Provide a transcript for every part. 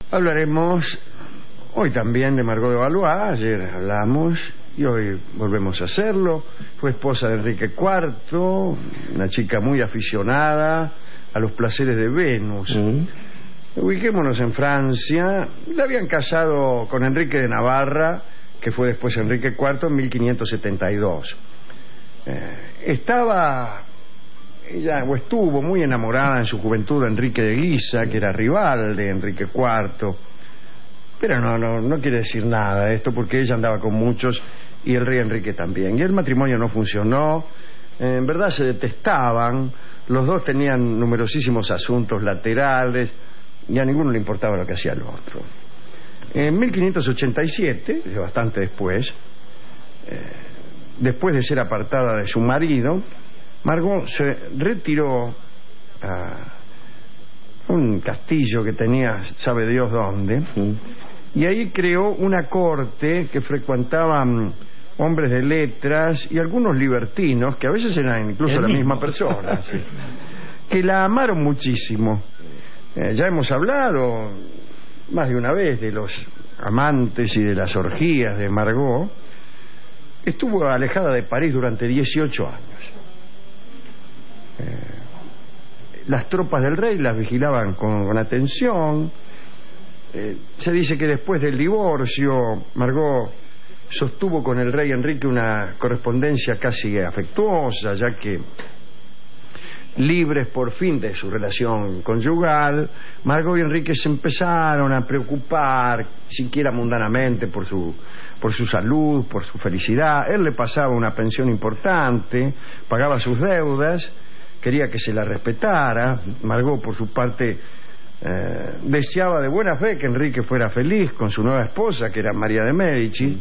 Hablaremos hoy también de Margot de Valois. Ayer hablamos y hoy volvemos a hacerlo. Fue esposa de Enrique IV, una chica muy aficionada a los placeres de Venus. Ubiquémonos en Francia. La habían casado con Enrique de Navarra, que fue después Enrique IV, en 1572. Estuvo muy enamorada en su juventud de Enrique de Guisa, que era rival de Enrique IV. Pero no quiere decir nada esto, porque ella andaba con muchos y el rey Enrique también. Y el matrimonio no funcionó. En verdad se detestaban. Los dos tenían numerosísimos asuntos laterales y a ninguno le importaba lo que hacía el otro. En 1587, bastante después de ser apartada de su marido, Margot se retiró a un castillo que tenía sabe Dios dónde, y ahí creó una corte que frecuentaban hombres de letras y algunos libertinos, que a veces eran incluso la misma persona, ¿sí?, que la amaron muchísimo. Ya hemos hablado más de una vez de los amantes y de las orgías de Margot. Estuvo alejada de París durante 18 años. Las tropas del rey las vigilaban con atención. Se dice que después del divorcio Margot sostuvo con el rey Enrique una correspondencia casi afectuosa, ya que, libres por fin de su relación conyugal, Margot y Enrique se empezaron a preocupar, siquiera mundanamente, por su salud, por su felicidad. Él le pasaba una pensión importante, pagaba sus deudas, quería que se la respetara. Margot, por su parte, deseaba de buena fe que Enrique fuera feliz con su nueva esposa, que era María de Médici.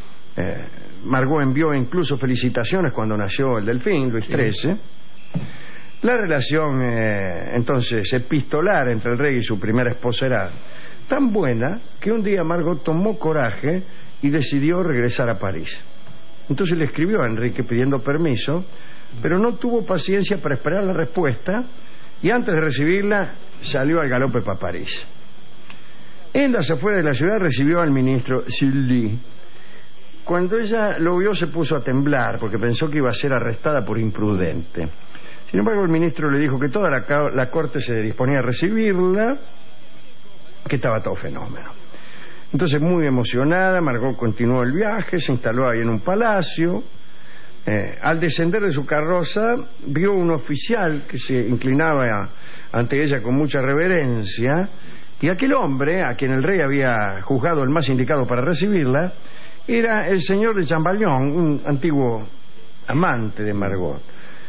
Margot envió incluso felicitaciones cuando nació el delfín, Luis XIII. La relación entonces epistolar entre el rey y su primera esposa era tan buena que un día Margot tomó coraje y decidió regresar a París. Entonces le escribió a Enrique pidiendo permiso, pero no tuvo paciencia para esperar la respuesta y antes de recibirla salió al galope para París. En las afueras de la ciudad recibió al ministro Sully. Cuando ella lo vio se puso a temblar porque pensó que iba a ser arrestada por imprudente. Sin embargo, el ministro le dijo que toda la corte se disponía a recibirla, que estaba todo fenómeno. Entonces, muy emocionada, Margot continuó el viaje, se instaló ahí en un palacio. Al descender de su carroza, vio un oficial que se inclinaba ante ella con mucha reverencia, y aquel hombre, a quien el rey había juzgado el más indicado para recibirla, era el señor de Chamballón, un antiguo amante de Margot.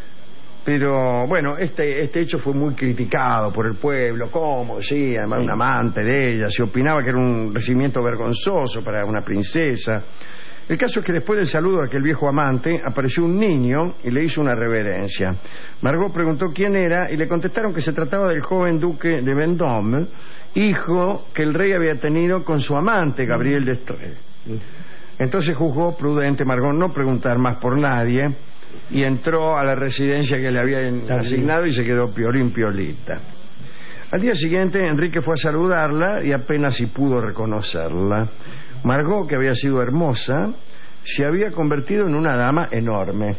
Pero bueno, este hecho fue muy criticado por el pueblo. ¿Cómo? Sí, además un amante de ella. Se opinaba que era un recibimiento vergonzoso para una princesa. El caso es que después del saludo de aquel viejo amante apareció un niño y le hizo una reverencia. Margot preguntó quién era y le contestaron que se trataba del joven duque de Vendôme, hijo que el rey había tenido con su amante Gabriel d'Estrées. Entonces juzgó prudente Margot no preguntar más por nadie y entró a la residencia que le habían asignado y se quedó piolín piolita. Al día siguiente Enrique fue a saludarla y apenas si pudo reconocerla. Margot, que había sido hermosa, se había convertido en una dama enorme.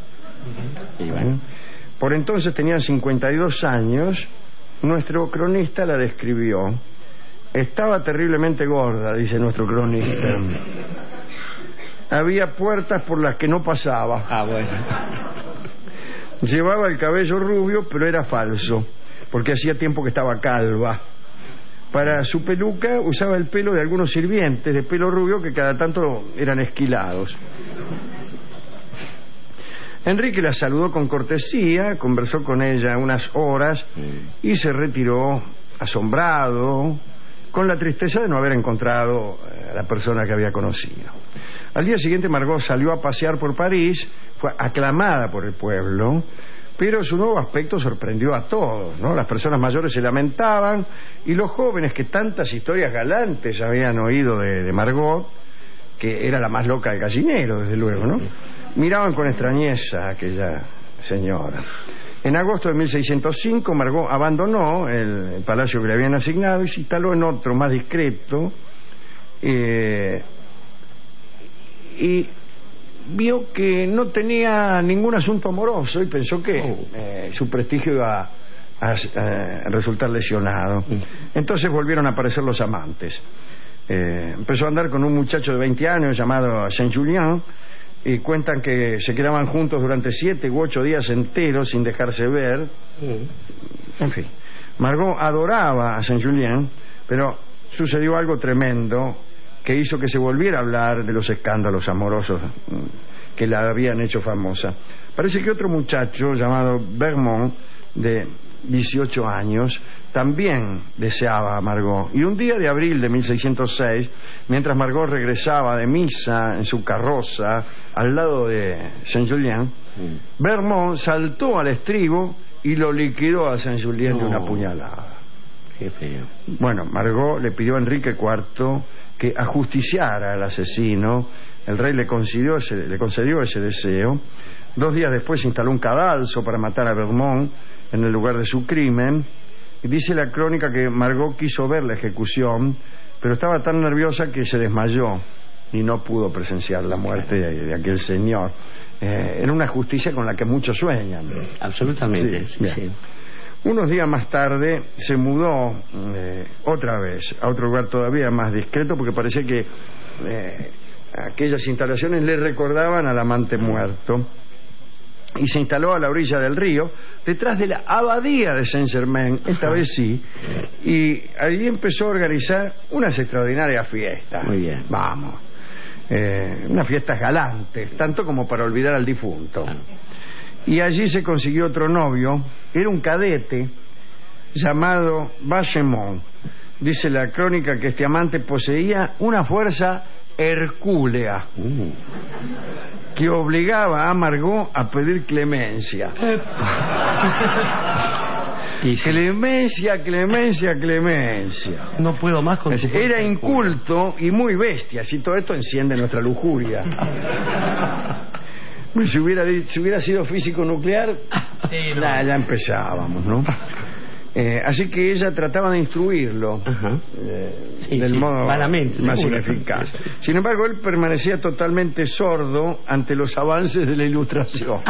Por entonces tenía 52 años. Nuestro cronista la describió. Estaba terriblemente gorda, dice nuestro cronista. Había puertas por las que no pasaba. Bueno. Llevaba el cabello rubio, pero era falso, porque hacía tiempo que estaba calva. Para su peluca usaba el pelo de algunos sirvientes de pelo rubio que cada tanto eran esquilados. Enrique la saludó con cortesía, conversó con ella unas horas y se retiró asombrado, con la tristeza de no haber encontrado a la persona que había conocido. Al día siguiente Margot salió a pasear por París, fue aclamada por el pueblo, pero su nuevo aspecto sorprendió a todos, ¿no? Las personas mayores se lamentaban y los jóvenes, que tantas historias galantes habían oído de Margot, que era la más loca del gallinero, desde luego, ¿no?, miraban con extrañeza a aquella señora. En agosto de 1605, Margot abandonó el palacio que le habían asignado y se instaló en otro más discreto, y vio que no tenía ningún asunto amoroso y pensó que su prestigio iba a resultar lesionado. Entonces volvieron a aparecer los amantes. Empezó a andar con un muchacho de 20 años llamado Saint-Julien, y cuentan que se quedaban juntos durante 7 u 8 días enteros sin dejarse ver. En fin, Margot adoraba a Saint-Julien, pero sucedió algo tremendo que hizo que se volviera a hablar de los escándalos amorosos que la habían hecho famosa. Parece que otro muchacho llamado Bermond, de 18 años, también deseaba a Margot. Y un día de abril de 1606, mientras Margot regresaba de misa en su carroza al lado de Saint-Julien, Bermond saltó al estribo y lo liquidó a Saint-Julien de una puñalada. Qué feo. Bueno, Margot le pidió a Enrique IV que ajusticiara al asesino. El rey le concedió ese deseo. 2 días después instaló un cadalso para matar a Bermond en el lugar de su crimen. Y dice la crónica que Margot quiso ver la ejecución, pero estaba tan nerviosa que se desmayó y no pudo presenciar la muerte de aquel señor. Era una justicia con la que muchos sueñan. Absolutamente, sí. Unos días más tarde se mudó otra vez a otro lugar todavía más discreto, porque parecía que aquellas instalaciones le recordaban al amante muerto, y se instaló a la orilla del río, detrás de la abadía de Saint-Germain, esta vez sí, y allí empezó a organizar unas extraordinarias fiestas. Muy bien. Vamos, unas fiestas galantes, tanto como para olvidar al difunto. Claro. Y allí se consiguió otro novio, era un cadete llamado Bagemont. Dice la crónica que este amante poseía una fuerza hercúlea que obligaba a Margot a pedir clemencia. Y Clemencia, clemencia, clemencia. no puedo más con Era inculto y muy bestia, si todo esto enciende nuestra lujuria. Si hubiera sido físico nuclear, sí, no. ya empezábamos, ¿no? Así que ella trataba de instruirlo del modo malamente, más seguro. ineficaz. Sin embargo, él permanecía totalmente sordo ante los avances de la Ilustración.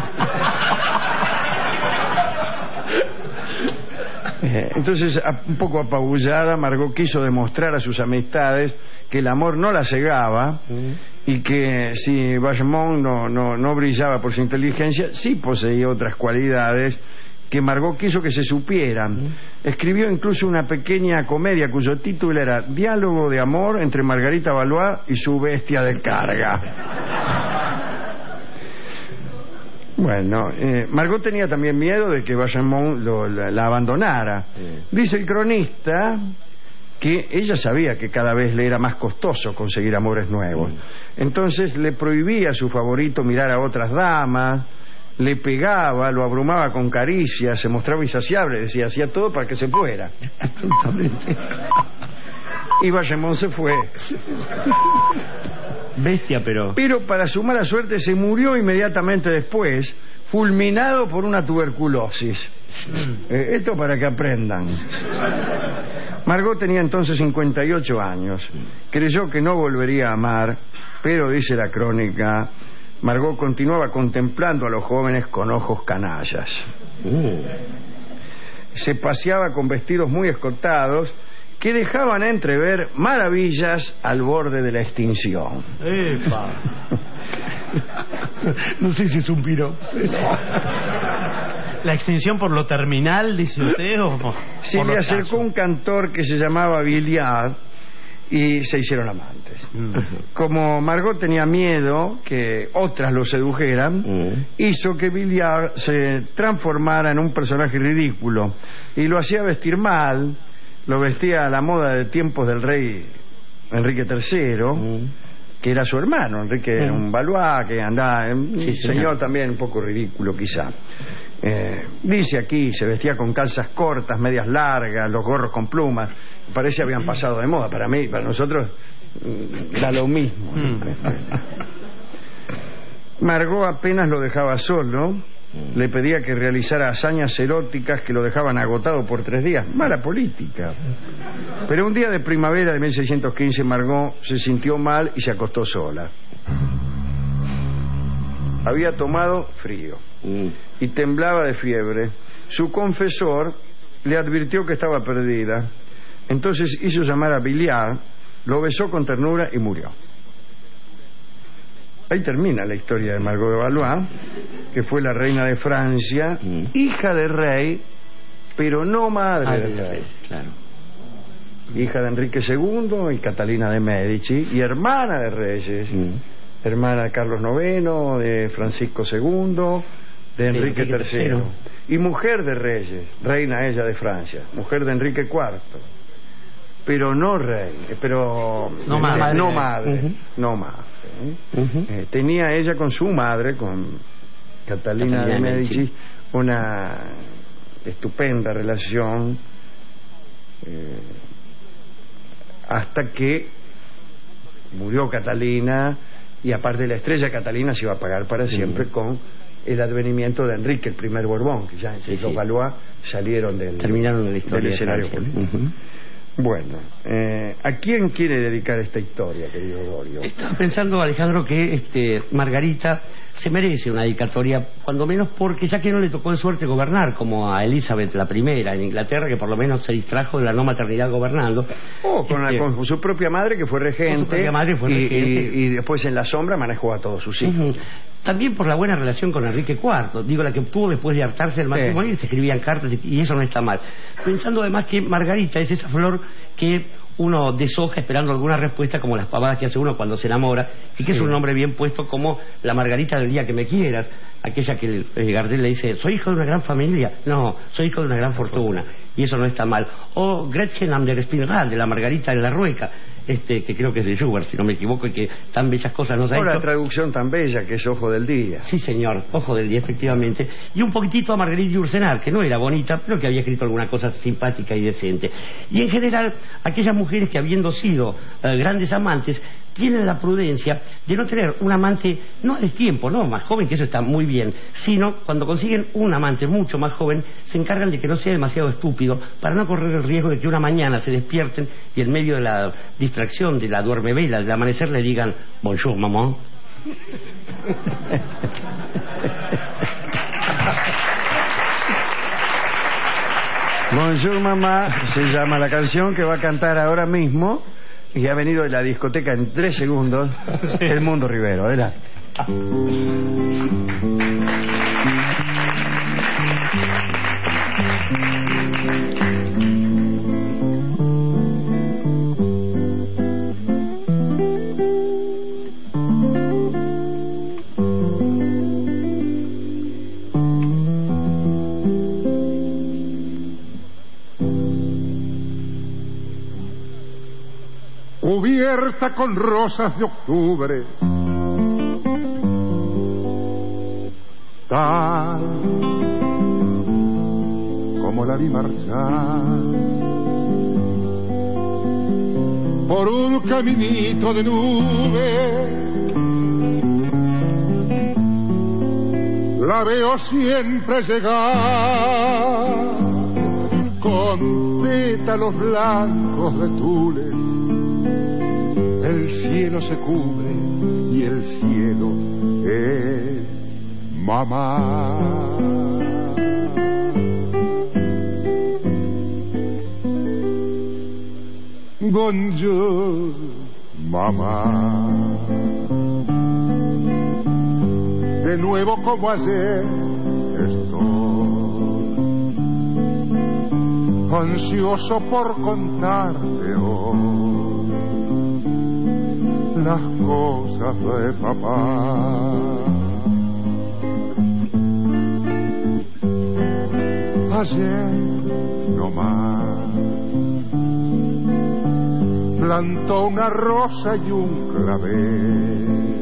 Entonces, un poco apabullada, Margot quiso demostrar a sus amistades que el amor no la cegaba y que si Bagemont no brillaba por su inteligencia, sí poseía otras cualidades que Margot quiso que se supieran. Escribió incluso una pequeña comedia cuyo título era Diálogo de amor entre Margarita Valois y su bestia de carga. Bueno, Margot tenía también miedo de que Bagemont la abandonara. Dice el cronista que ella sabía que cada vez le era más costoso conseguir amores nuevos. Entonces le prohibía a su favorito mirar a otras damas, le pegaba, lo abrumaba con caricias, se mostraba insaciable, decía, hacía todo para que se fuera. Y Bagemont se fue. Bestia, pero para su mala suerte se murió inmediatamente después, fulminado por una tuberculosis. Esto para que aprendan. Margot tenía entonces 58 años. Creyó que no volvería a amar, pero dice la crónica, Margot continuaba contemplando a los jóvenes con ojos canallas. Se paseaba con vestidos muy escotados que dejaban entrever maravillas al borde de la extinción. ¡Epa! No sé si es un piropo. ¿La extinción por lo terminal, dice usted? ¿O se le acercó un cantor que se llamaba Villard y se hicieron amantes. Como Margot tenía miedo que otras lo sedujeran, hizo que Villard se transformara en un personaje ridículo y lo hacía vestir mal. Lo vestía a la moda de tiempos del rey Enrique III, que era su hermano. Enrique era un Valois que andaba, señor también un poco ridículo quizá. Dice aquí, se vestía con calzas cortas, medias largas, los gorros con plumas. Parece habían pasado de moda. Para mí, para nosotros, da lo mismo. Margot apenas lo dejaba solo Le pedía que realizara hazañas eróticas que lo dejaban agotado por 3 días. Mala política. Pero un día de primavera de 1615 Margot se sintió mal y se acostó sola. Había tomado frío y temblaba de fiebre. Su confesor le advirtió que estaba perdida. Entonces hizo llamar a Villard, lo besó con ternura y murió. Ahí termina la historia de Margot de Valois, que fue la reina de Francia, hija de rey, pero no madre de rey. Claro. Hija de Enrique II y Catalina de Medici, y hermana de reyes, hermana de Carlos IX, de Francisco II, de Enrique III, y mujer de reyes, reina ella de Francia, mujer de Enrique IV, pero no rey, pero no madre, no madre, no madre. Tenía ella con su madre, con Catalina de Medici, una estupenda relación, hasta que murió Catalina, y aparte la estrella Catalina se iba a apagar para siempre con el advenimiento de Enrique, el primer Borbón, que ya los Valois salieron terminaron la historia del escenario político. Bueno, ¿a quién quiere dedicar esta historia, querido Dorio? Estaba pensando, Alejandro, que Margarita se merece una dedicatoria, cuando menos porque ya que no le tocó de suerte gobernar, como a Elizabeth la primera en Inglaterra, que por lo menos se distrajo de la no maternidad gobernando. Con su propia madre, que fue regente, y después en la sombra manejó a todos sus hijos. También por la buena relación con Enrique IV, digo, la que obtuvo después de hartarse del matrimonio, y se escribían cartas, y eso no está mal. Pensando además que Margarita es esa flor que uno deshoja esperando alguna respuesta, como las pavadas que hace uno cuando se enamora, y que es un nombre bien puesto, como la Margarita del día que me quieras, aquella que Gardel le dice, soy hijo de una gran familia, no, soy hijo de una gran fortuna, y eso no está mal. O Gretchen am der Spinrad, de la Margarita de la Rueca, que creo que es de Schubert, si no me equivoco, y que tan bellas cosas nos ha hecho. La traducción tan bella que es Ojo del Día. Sí, señor, Ojo del Día, efectivamente. Y un poquitito a Marguerite Yourcenar, que no era bonita, pero que había escrito alguna cosa simpática y decente. Y en general, aquellas mujeres que, habiendo sido grandes amantes, tienen la prudencia de no tener un amante, no del tiempo, no más joven, que eso está muy bien, sino cuando consiguen un amante mucho más joven, se encargan de que no sea demasiado estúpido, para no correr el riesgo de que una mañana se despierten y en medio de la distracción, de la duermevela, del amanecer, le digan bonjour, mamá. Bonjour mamá se llama la canción que va a cantar ahora mismo, y ha venido de la discoteca en 3 segundos, El Mundo Rivero. Adelante. Cubierta con rosas de octubre, tal como la vi marchar por un caminito de nube, la veo siempre llegar con pétalos blancos de tules. El cielo se cubre y el cielo es mamá. Bonjour, mamá. De nuevo como ayer estoy ansioso por contarte hoy las cosas de papá. Ayer no más plantó una rosa y un clavel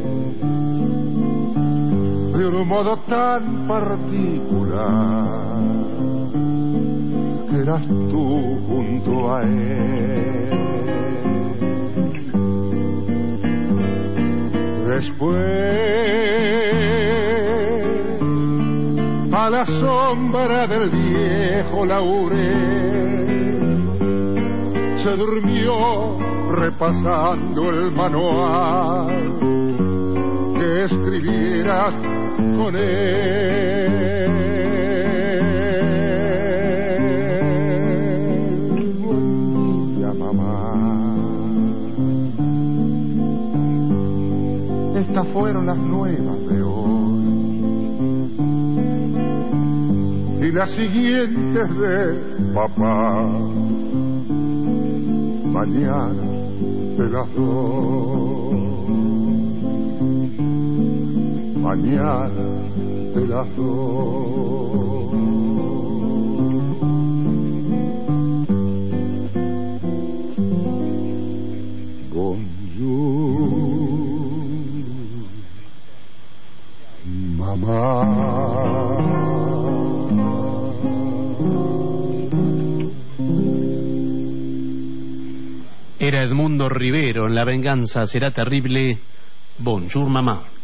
de un modo tan particular que eras tú junto a él. Después a la sombra del viejo laurel, se durmió repasando el manual que escribieras con él. Buen día, mamá. Estas fueron las nuevas de hoy y las siguientes de papá. Mañana te las doy. Mañana te las doy. Bonjour, mamá. Era Edmundo Rivero en La venganza será terrible. Bonjour, mamá.